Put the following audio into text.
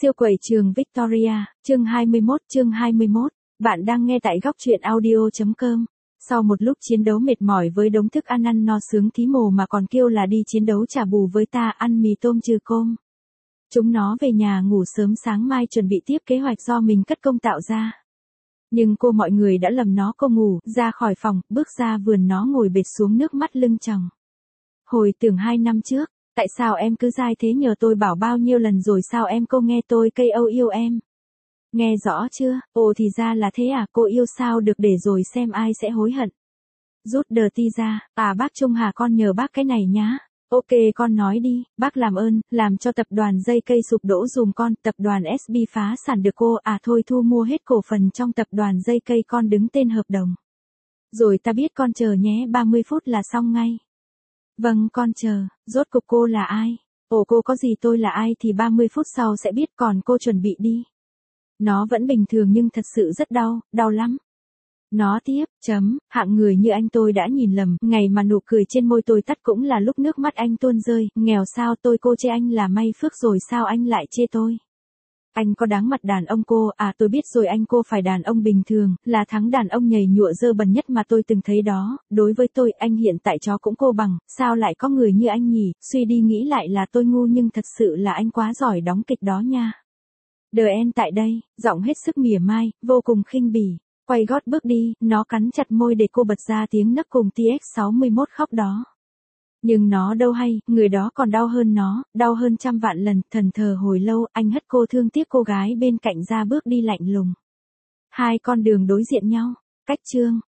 Siêu quầy trường Victoria, chương 21, bạn đang nghe tại góc truyện audio.com. Sau một lúc chiến đấu mệt mỏi với đống thức ăn ăn no sướng thí mồ mà còn kêu là đi chiến đấu trả bù với ta ăn mì tôm trừ cơm. Chúng nó về nhà ngủ sớm sáng mai chuẩn bị tiếp kế hoạch do mình cất công tạo ra. Nhưng mọi người đã lầm nó cô ngủ, ra khỏi phòng, bước ra vườn nó ngồi bệt xuống nước mắt lưng tròng. Hồi tưởng 2 năm trước, tại sao em cứ dai thế nhờ tôi bảo bao nhiêu lần rồi sao em cô nghe tôi cây âu yêu em. Nghe rõ chưa, ồ thì ra là thế à, cô yêu sao được để rồi xem ai sẽ hối hận. Rút đờ ti ra, bác Trung Hà con nhờ bác cái này nhá. Ok con nói đi, bác làm ơn, làm cho tập đoàn dây cây sụp đổ dùm con, tập đoàn SB phá sản được cô thôi thu mua hết cổ phần trong tập đoàn dây cây con đứng tên hợp đồng. Rồi ta biết con chờ nhé 30 phút là xong ngay. Vâng con chờ, rốt cục cô là ai? Ồ cô có gì tôi là ai thì 30 phút sau sẽ biết còn cô chuẩn bị đi. Nó vẫn bình thường nhưng thật sự rất đau, đau lắm. Nó tiếp, hạng người như anh tôi đã nhìn lầm, ngày mà nụ cười trên môi tôi tắt cũng là lúc nước mắt anh tuôn rơi, nghèo sao tôi cô chê anh là may phước rồi sao anh lại chê tôi. Anh có đáng mặt đàn ông cô, tôi biết rồi anh cô phải đàn ông bình thường, là thắng đàn ông nhầy nhụa dơ bẩn nhất mà tôi từng thấy đó, đối với tôi anh hiện tại chó cũng cô bằng, sao lại có người như anh nhỉ, suy đi nghĩ lại là tôi ngu nhưng thật sự là anh quá giỏi đóng kịch đó nha. Đờ en tại đây, giọng hết sức mỉa mai, vô cùng khinh bỉ, quay gót bước đi, nó cắn chặt môi để cô bật ra tiếng nấc cùng TX61 khóc đó. Nhưng nó đâu hay, người đó còn đau hơn nó, đau hơn trăm vạn lần, thần thờ hồi lâu, anh hất cô thương tiếc cô gái bên cạnh ra bước đi lạnh lùng. Hai con đường đối diện nhau, cách chương.